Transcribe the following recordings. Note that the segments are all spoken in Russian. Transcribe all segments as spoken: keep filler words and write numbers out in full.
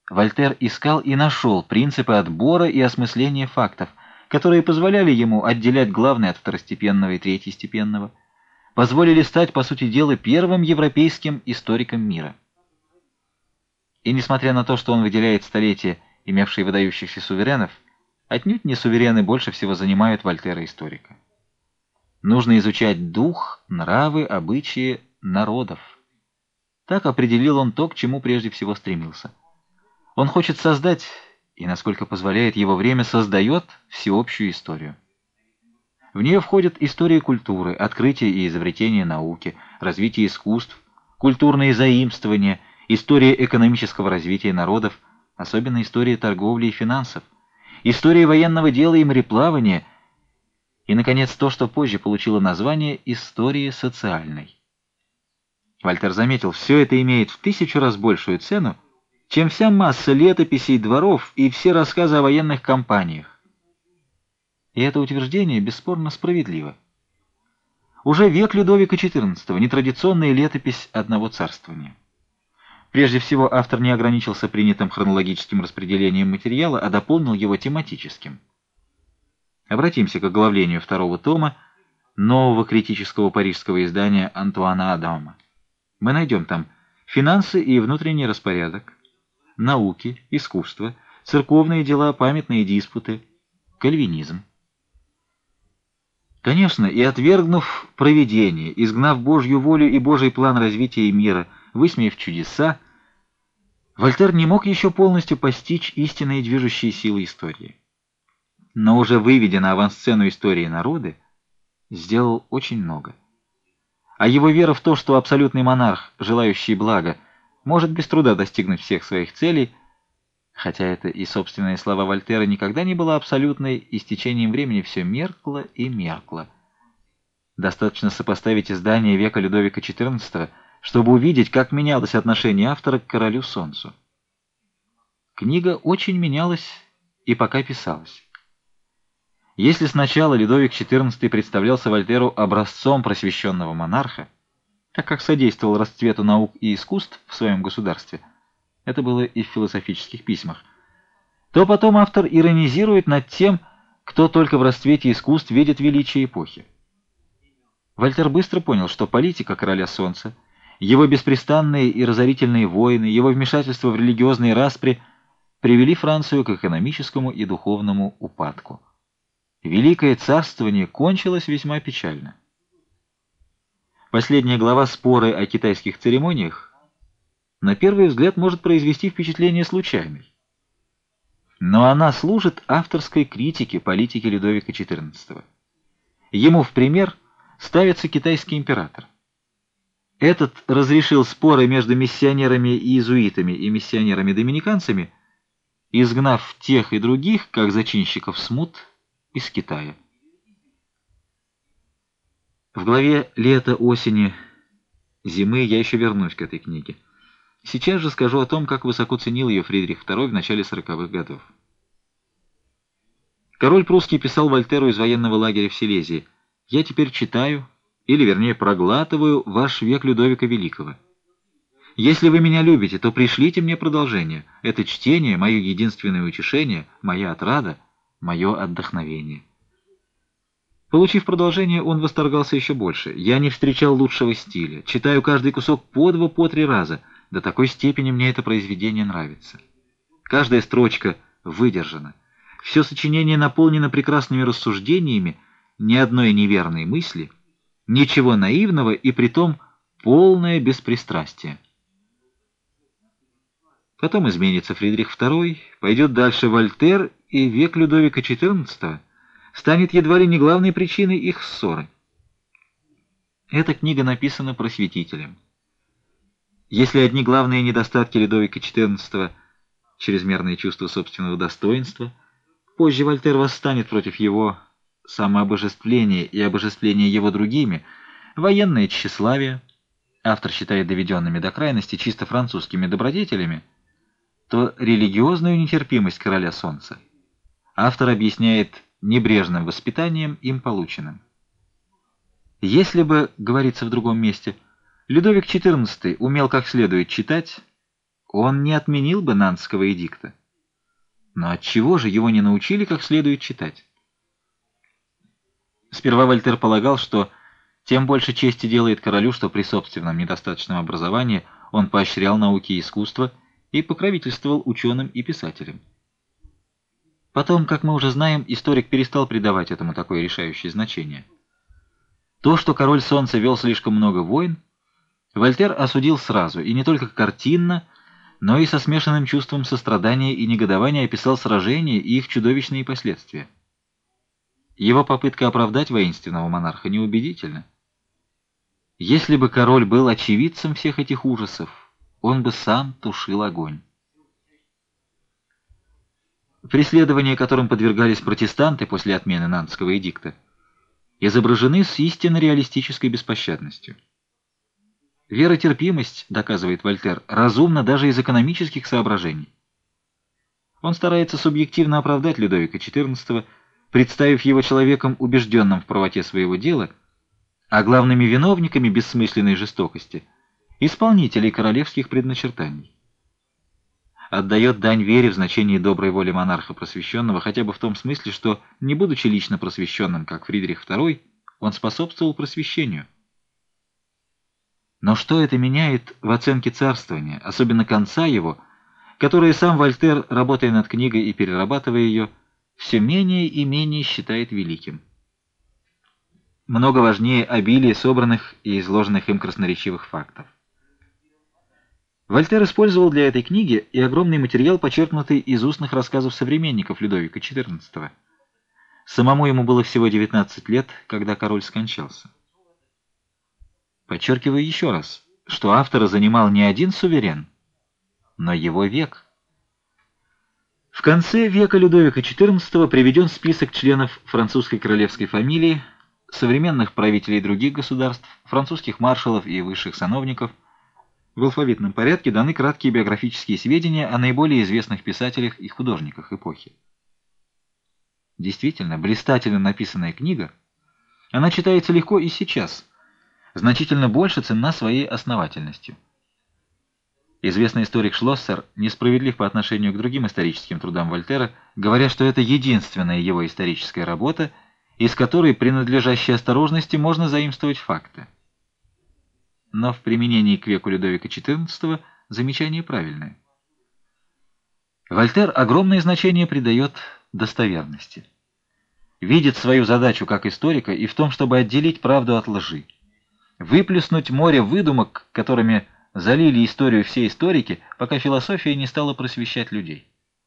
Вольтер искал и нашел принципы отбора и осмысления фактов, которые позволяли ему отделять главное от второстепенного и третьестепенного, позволили стать, по сути дела, первым европейским историком мира. И несмотря на то, что он выделяет столетия, имевшие выдающихся суверенов, отнюдь не суверены больше всего занимают Вольтера-историка. Нужно изучать дух, нравы, обычаи народов. Так определил он то, к чему прежде всего стремился. Он хочет создать, и, насколько позволяет его время, создает всеобщую историю. В нее входят история культуры, открытие и изобретение науки, развитие искусств, культурные заимствования, история экономического развития народов, особенно история торговли и финансов, история военного дела и мореплавания, и, наконец, то, что позже получило название истории социальной. Вольтер заметил, все это имеет в тысячу раз большую цену, чем вся масса летописей дворов и все рассказы о военных кампаниях. И это утверждение бесспорно справедливо. Уже век Людовика четырнадцатого, нетрадиционная летопись одного царствования. Прежде всего, автор не ограничился принятым хронологическим распределением материала, а дополнил его тематическим. Обратимся к оглавлению второго тома нового критического парижского издания Антуана Адама. Мы найдем там финансы и внутренний распорядок, науки, искусство, церковные дела, памятные диспуты, кальвинизм. Конечно, и отвергнув провидение, изгнав Божью волю и Божий план развития мира, высмеяв чудеса, Вольтер не мог еще полностью постичь истинные движущие силы истории. Но уже выведя на авансцену истории народы, сделал очень много. А его вера в то, что абсолютный монарх, желающий блага, может без труда достигнуть всех своих целей, хотя это и собственные слова Вольтера, никогда не была абсолютной, и с течением времени все меркло и меркло. Достаточно сопоставить издание века Людовика четырнадцатого, чтобы увидеть, как менялось отношение автора к королю Солнцу. Книга очень менялась и пока писалась. Если сначала Людовик четырнадцатый представлялся Вольтеру образцом просвещенного монарха, так как содействовал расцвету наук и искусств в своем государстве, это было и в философических письмах, то потом автор иронизирует над тем, кто только в расцвете искусств видит величие эпохи. Вольтер быстро понял, что политика короля Солнца, его беспрестанные и разорительные войны, его вмешательство в религиозные распри привели Францию к экономическому и духовному упадку. Великое царствование кончилось весьма печально. Последняя глава «Споры о китайских церемониях» на первый взгляд может произвести впечатление случайной. Но она служит авторской критике политики Людовика четырнадцатого. Ему в пример ставится китайский император. Этот разрешил споры между миссионерами-иезуитами и миссионерами-доминиканцами, изгнав тех и других, как зачинщиков смут, из Китая. В главе «Лето, осени, зимы» я еще вернусь к этой книге. Сейчас же скажу о том, как высоко ценил ее Фридрих второй в начале сороковых годов. Король прусский писал Вольтеру из военного лагеря в Силезии: «Я теперь читаю, или вернее проглатываю, ваш век Людовика Великого. Если вы меня любите, то пришлите мне продолжение. Это чтение — мое единственное утешение, моя отрада, мое отдохновение». Получив продолжение, он восторгался еще больше. «Я не встречал лучшего стиля. Читаю каждый кусок по два, по три раза. До такой степени мне это произведение нравится. Каждая строчка выдержана. Все сочинение наполнено прекрасными рассуждениями, ни одной неверной мысли, ничего наивного и притом полное беспристрастие». Потом изменится Фридрих второй, пойдет дальше Вольтер, и век Людовика четырнадцатого станет едва ли не главной причиной их ссоры. Эта книга написана просветителем. Если одни главные недостатки Людовика четырнадцатого — чрезмерное чувство собственного достоинства, позже Вольтер восстанет против его самообожествления и обожествления его другими, военное тщеславие, автор считает доведенными до крайности чисто французскими добродетелями, то религиозную нетерпимость короля Солнца автор объясняет небрежным воспитанием, им полученным. Если бы, говорится в другом месте, Людовик четырнадцатый умел как следует читать, он не отменил бы Нантского эдикта. Но отчего же его не научили как следует читать? Сперва Вольтер полагал, что тем больше чести делает королю, что при собственном недостаточном образовании он поощрял науки и искусство и покровительствовал ученым и писателям. Потом, как мы уже знаем, историк перестал придавать этому такое решающее значение. То, что король Солнца вел слишком много войн, Вольтер осудил сразу, и не только картинно, но и со смешанным чувством сострадания и негодования описал сражения и их чудовищные последствия. Его попытка оправдать воинственного монарха неубедительна. Если бы король был очевидцем всех этих ужасов, он бы сам тушил огонь. Преследования, которым подвергались протестанты после отмены Нантского эдикта, изображены с истинно реалистической беспощадностью. Веротерпимость, доказывает Вольтер, разумна даже из экономических соображений. Он старается субъективно оправдать Людовика четырнадцатого, представив его человеком, убежденным в правоте своего дела, а главными виновниками бессмысленной жестокости – исполнителей королевских предначертаний. Отдает дань вере в значении доброй воли монарха просвещенного хотя бы в том смысле, что, не будучи лично просвещенным, как Фридрих второй, он способствовал просвещению. Но что это меняет в оценке царствования, особенно конца его, которое сам Вольтер, работая над книгой и перерабатывая ее, все менее и менее считает великим? Много важнее обилие собранных и изложенных им красноречивых фактов. Вольтер использовал для этой книги и огромный материал, почерпнутый из устных рассказов современников Людовика четырнадцатого. Самому ему было всего девятнадцать лет, когда король скончался. Подчеркиваю еще раз, что автора занимал не один суверен, но его век. В конце века Людовика четырнадцатого приведен список членов французской королевской фамилии, современных правителей других государств, французских маршалов и высших сановников. В алфавитном порядке даны краткие биографические сведения о наиболее известных писателях и художниках эпохи. Действительно, блистательно написанная книга, она читается легко и сейчас, значительно больше ценна своей основательностью. Известный историк Шлоссер несправедлив по отношению к другим историческим трудам Вольтера, говоря, что это единственная его историческая работа, из которой при надлежащей осторожности можно заимствовать факты. Но в применении к веку Людовика четырнадцатого замечание правильное. Вольтер огромное значение придает достоверности. Видит свою задачу как историка и в том, чтобы отделить правду от лжи. Выплеснуть море выдумок, которыми залили историю все историки, пока философия не стала просвещать людей.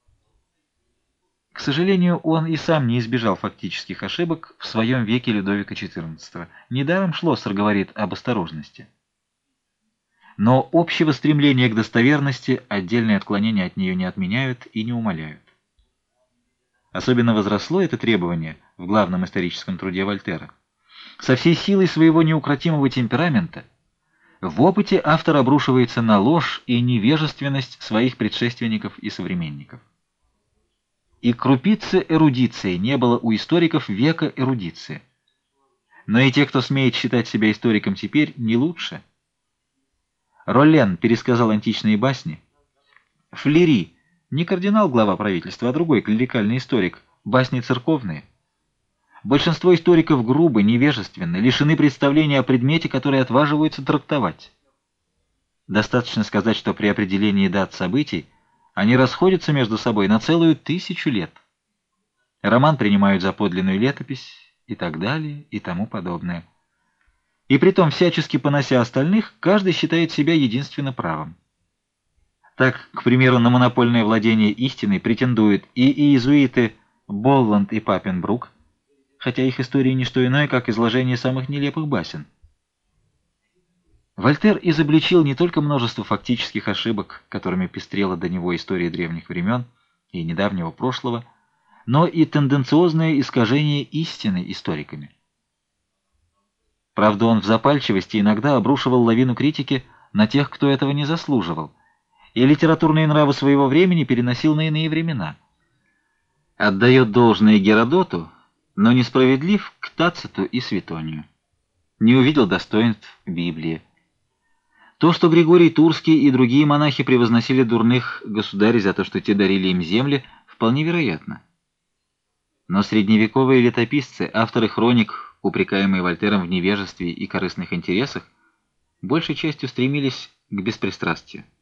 К сожалению, он и сам не избежал фактических ошибок в своем веке Людовика четырнадцатого. Недаром Шлоссер говорит об осторожности. Но общего стремления к достоверности отдельные отклонения от нее не отменяют и не умаляют. Особенно возросло это требование в главном историческом труде Вольтера. Со всей силой своего неукротимого темперамента в опыте автор обрушивается на ложь и невежественность своих предшественников и современников. И крупицы эрудиции не было у историков века эрудиции. Но и те, кто смеет считать себя историком теперь, не лучше. Роллен пересказал античные басни. Флери, не кардинал-глава правительства, а другой клерикальный историк, басни церковные. Большинство историков грубы, невежественны, лишены представления о предмете, который отваживаются трактовать. Достаточно сказать, что при определении дат событий они расходятся между собой на целую тысячу лет. Роман принимают за подлинную летопись и так далее и тому подобное. И притом, всячески понося остальных, каждый считает себя единственно правым. Так, к примеру, на монопольное владение истиной претендуют и иезуиты Болланд и Паппенбрук, хотя их история не что иное, как изложение самых нелепых басен. Вольтер изобличил не только множество фактических ошибок, которыми пестрела до него история древних времен и недавнего прошлого, но и тенденциозное искажение истины историками. Правда, он в запальчивости иногда обрушивал лавину критики на тех, кто этого не заслуживал, и литературные нравы своего времени переносил на иные времена. Отдает должное Геродоту, но несправедлив к Тациту и Светонию. Не увидел достоинств Библии. То, что Григорий Турский и другие монахи превозносили дурных государей за то, что те дарили им земли, вполне вероятно. Но средневековые летописцы, авторы хроник, упрекаемые Вольтером в невежестве и корыстных интересах, большей частью стремились к беспристрастию.